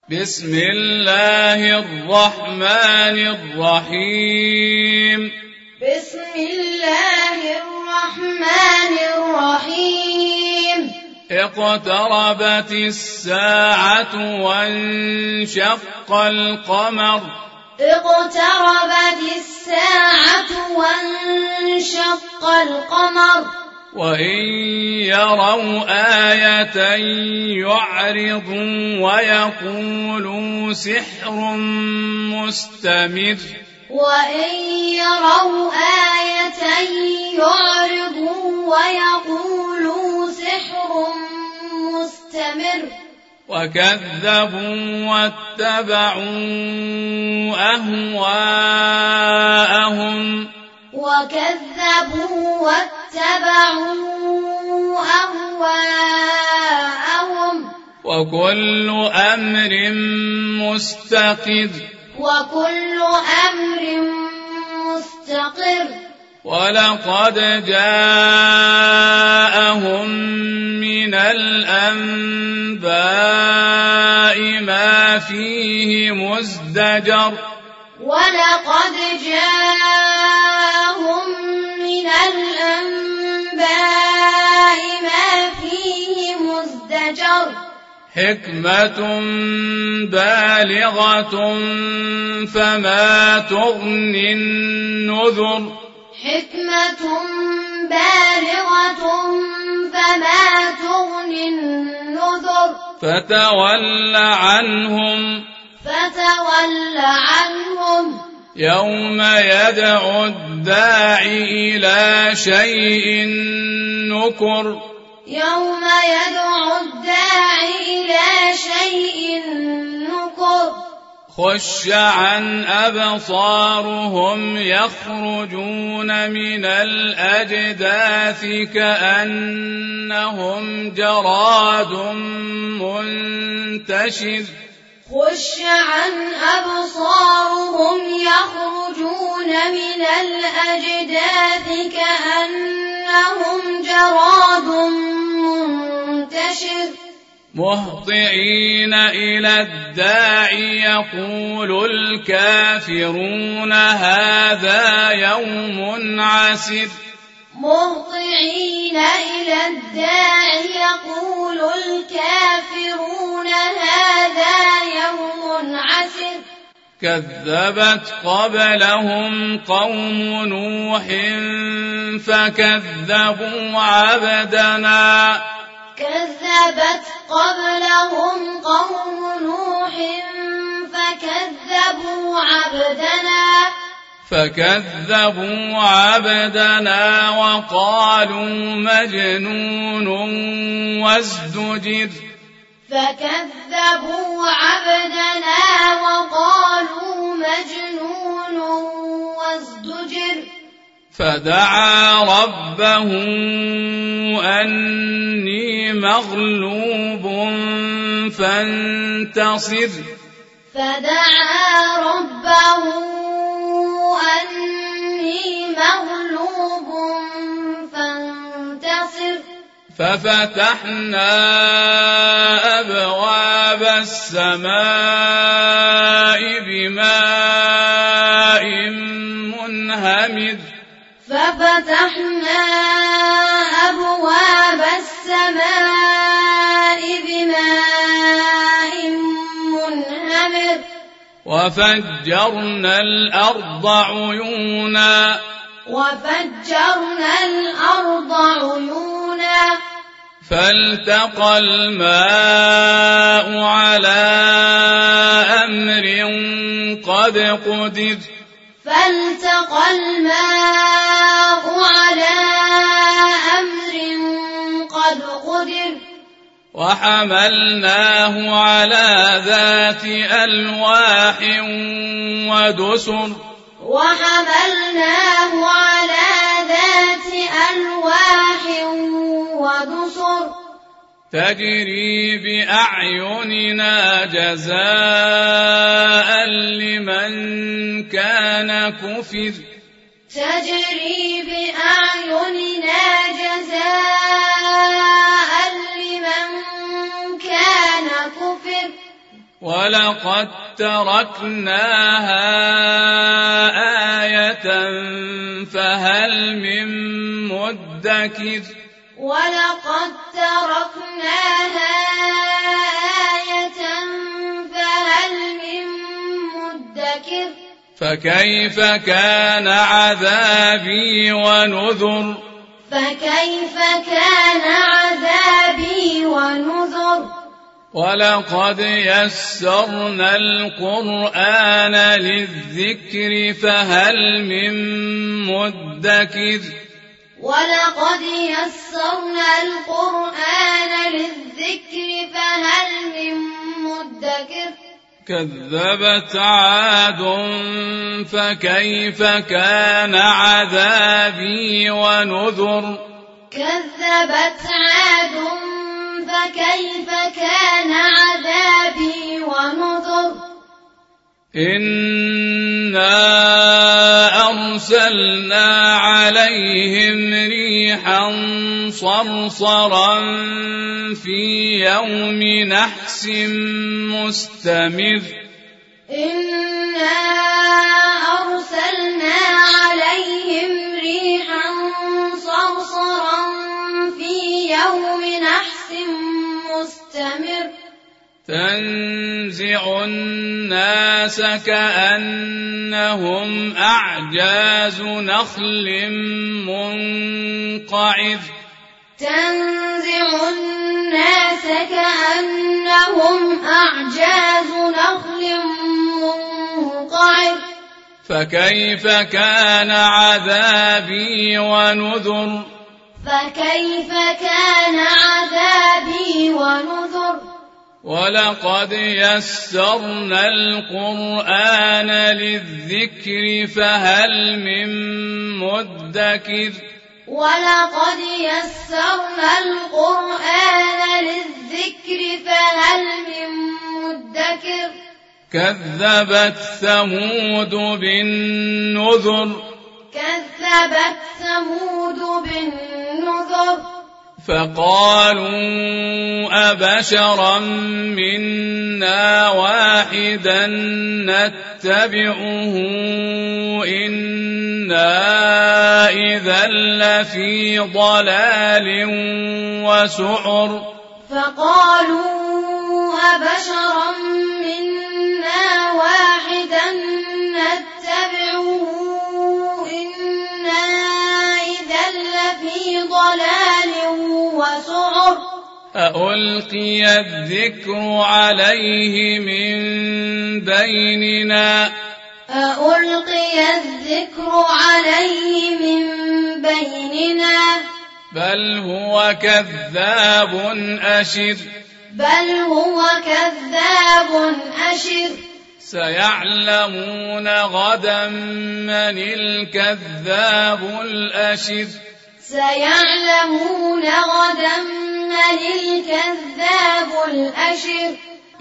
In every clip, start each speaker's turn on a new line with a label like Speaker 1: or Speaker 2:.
Speaker 1: بسم الله الرحمن الرحيم
Speaker 2: بسم الله الرحمن الرحيم
Speaker 1: اقتربت الساعة وانشق القمر
Speaker 2: اقتربت الساعة وانشق القمر
Speaker 1: وإن يروا آية يعرضوا ويقولوا سحر مستمر
Speaker 2: وإن يروا آية يعرضوا ويقولوا سحر مستمر
Speaker 1: وكذبوا واتبعوا أهواءهم وكل أمر مستقر ولقد جاءهم من الأنباء ما فيه مزدجر حكمة بالغة فما تغني النذر فتول عنهم يوم يدعو الداعي إلى شيء نكر خش عن أبصارهم يخرجون من الأجداث كأنهم جراد منتشر مهطعين إلى الداعي يقول الكافرون هذا يوم عسر كذبت قبلهم قوم نوح فكذبوا عبدنا وقالوا مجنون وازدجر فدعا ربه أني مغلوب فانتصر ففتحنا أبواب السماء بماء منهمر وفجرنا الأرض عيونا فالتقى الماء على أمر قد قدر وحملناه على ذات ألواح ودسر تجري بأعيننا جزاء لمن كان كفر ولقد تركناها آية فهل من مدكر
Speaker 2: ولقد تركناها آية فهل من مدكر
Speaker 1: فكيف كان عذابي ونذر
Speaker 2: فكيف كان عذابي ونذر
Speaker 1: ولقد يسرنا القرآن للذكر فهل من مدكر
Speaker 2: ولقد يسرنا القرآن للذكر فهل من مدكر
Speaker 1: كذبت عاد فكيف كان عذابي ونذر
Speaker 2: كذبت عاد فكيف كان عذابي ونذر
Speaker 1: إنا أرسلنا عليهم ريحا صرصرا في يوم نحس مستمر
Speaker 2: إنا أرسلنا عليهم ريحا صرصرا في يوم نحس مستمر
Speaker 1: تنزع الناس كأنهم أعجاز نخل منقعر
Speaker 2: تنزع الناس كأنهم أعجاز نخل منقعر
Speaker 1: فكيف كان عذابي ونذر
Speaker 2: فكيف كان عذابي ونذر
Speaker 1: ولقد يسرنا القرآن للذكر فهل من مدكر
Speaker 2: ولقد يسرنا القرآن للذكر فهل من مدكر
Speaker 1: كذبت ثمود بالنذر
Speaker 2: كذبت ثمود بالنذر
Speaker 1: فقالوا أبشرا منا واحدا نتبعه إنا إذا لفي ضلال وسعر
Speaker 2: فقالوا أبشرا منا واحدا نتبعه إنا إذا لفي ضلال وسعر
Speaker 1: أألقي الذكر عليه من بيننا
Speaker 2: أألقي الذكر عليه من بيننا
Speaker 1: بل هو كذاب أشر
Speaker 2: بل هو كذاب أشر
Speaker 1: سيعلمون غدا من الكذاب الأشر
Speaker 2: سيعلمون غدا من الكذاب الأشر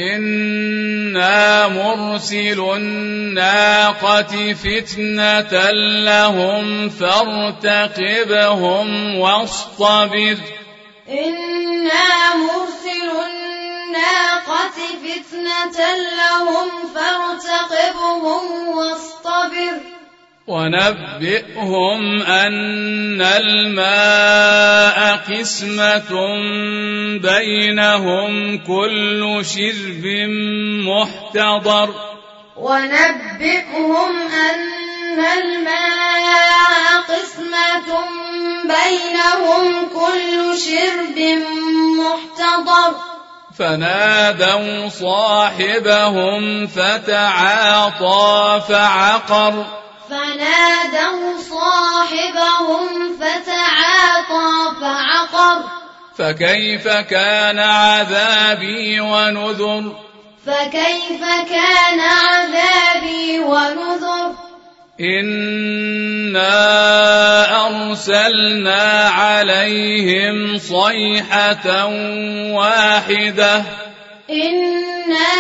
Speaker 1: إنا مرسل الناقة فتنة لهم فارتقبهم واصطبر
Speaker 2: إنا مرسل الناقة فتنة لهم فارتقبهم واصطبر
Speaker 1: ونبئهم أن الماء قسمة بينهم كل شرب محتضر
Speaker 2: ونبئهم أن الماء قسمة بينهم كل شرب محتضر
Speaker 1: فنادوا صاحبهم فتعاطى فعقر
Speaker 2: فنادوا صاحبهم فتعاطى فعقر
Speaker 1: فكيف كان عذابي ونذر
Speaker 2: فكيف كان عذابي ونذر
Speaker 1: إنا أرسلنا عليهم صيحة واحدة
Speaker 2: إنا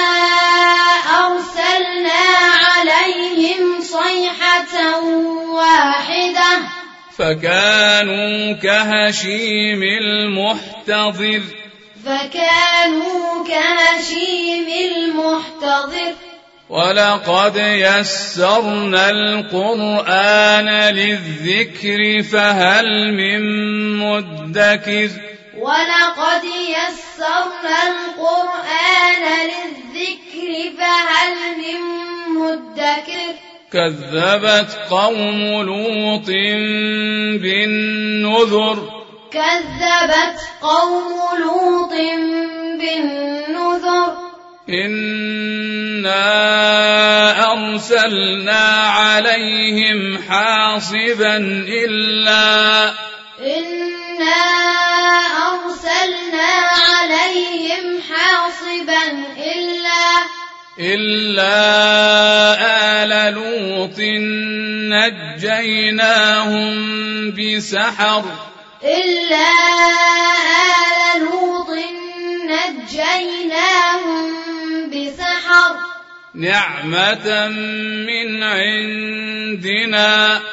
Speaker 2: أرسلنا عليهم صيحة واحدة
Speaker 1: فكانوا كهشيم المحتضر
Speaker 2: فكانوا كهشيم المحتضر
Speaker 1: ولقد يسرنا القرآن للذكر فهل من مدكر
Speaker 2: ولقد يسرنا القرآن للذكر فهل من مدكر
Speaker 1: كذبت قوم لوط بالنذر
Speaker 2: كذبت قوم لوط بالنذر
Speaker 1: إنا أرسلنا عليهم حاصبا إلا آل لوط نجيناهم بسحر نعمة من عندنا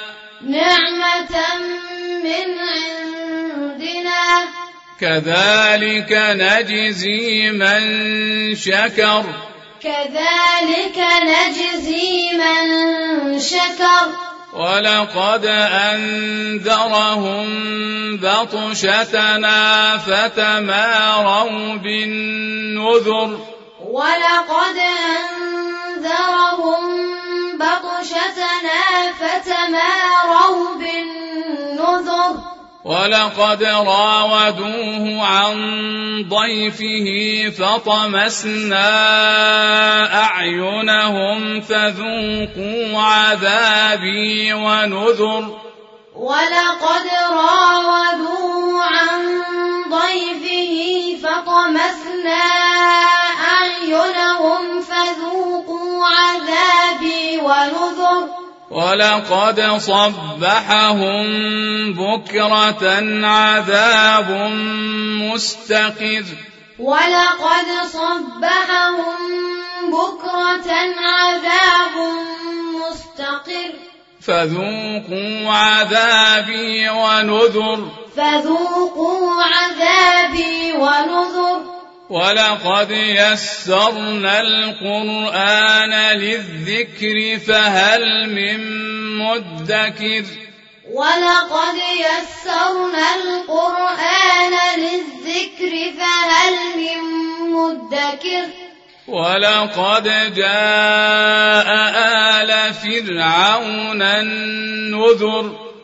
Speaker 1: كذلك نجزي من شكر ولقد أنذرهم بطشتنا فتماروا بالنذر ولقد راودوه عن ضيفه فطمسنا أعينهم فذوقوا عذابي ونذر ولقد صبحهم بكرة عذاب مستقر فذوقوا عذابي ونذر ولقد يسرنا القرآن للذكر فهل من مدكر ولقد جاء آل فرعون النذر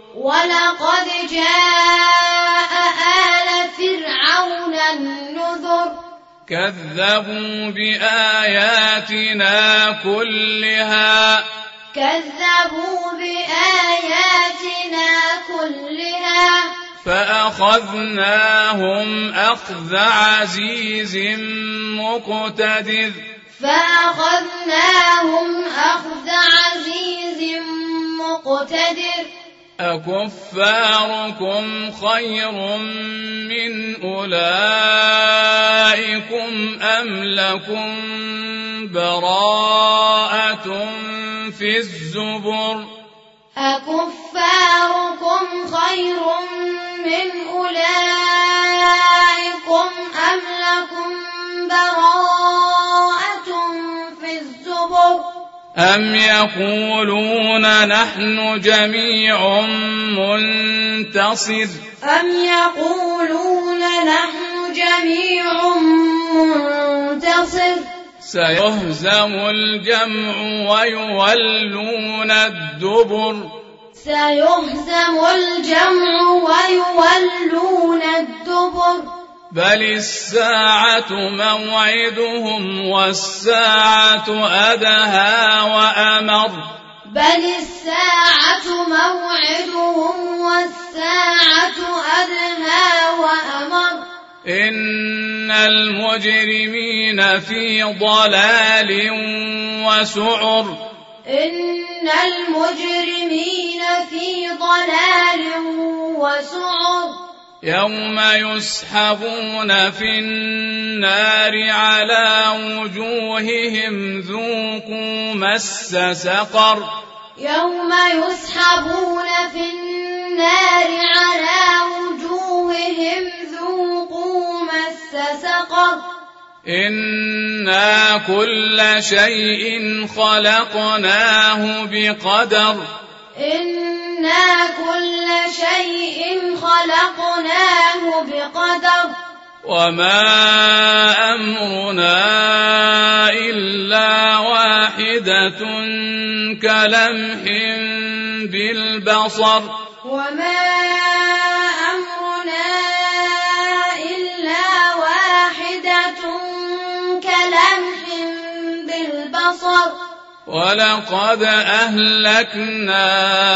Speaker 1: كذبوا بآياتنا كلها فأخذناهم أخذ عزيز مقتدر أكفاركم خير من أولئكم أم لكم براءة في الزبر أم يقولون نحن جميع منتصر سيهزم الجمع ويولون الدبر بل الساعة موعدهم والساعة أدهى وأمر إن المجرمين في ضلال وسعر يوم يسحبون في النار على وجوههم ذوقوا مس سقر
Speaker 2: سقر
Speaker 1: إنا كل شيء خلقناه بقدر
Speaker 2: إنا كل شيء خلقناه بقدر
Speaker 1: وما أمرنا إلا واحدة كلمح بالبصر
Speaker 2: وما أمرنا إلا واحدة كلمح بالبصر
Speaker 1: ولقد أهلكنا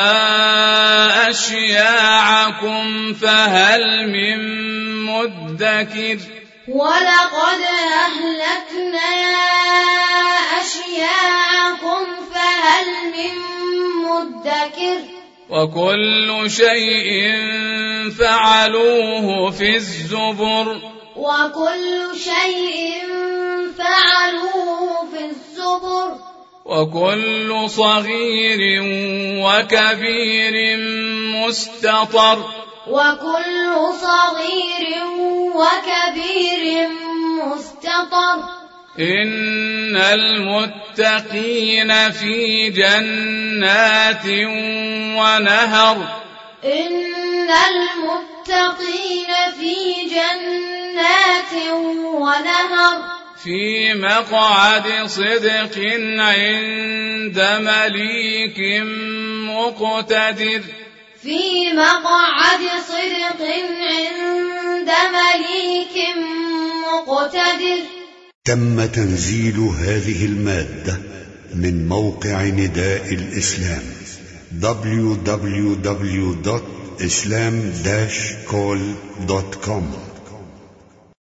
Speaker 1: أشياعكم فهل من مدكر
Speaker 2: ولقد أهلكنا أشياعكم فهل من مدكر
Speaker 1: وكل شيء فعلوه في الزبر
Speaker 2: وكل شيء فعلوه في الزبر
Speaker 1: وكل صغير وكبير مستطر
Speaker 2: وكل صغير وكبير مستطر
Speaker 1: إن المتقين في جنات ونهر
Speaker 2: إن المتقين في جنات ونهر
Speaker 1: في مقعد صدق عند مليك مقتدر
Speaker 2: في مقعد صدق عند مليك مقتدر. تم تنزيل هذه المادة من موقع نداء الإسلام www.islam-call.com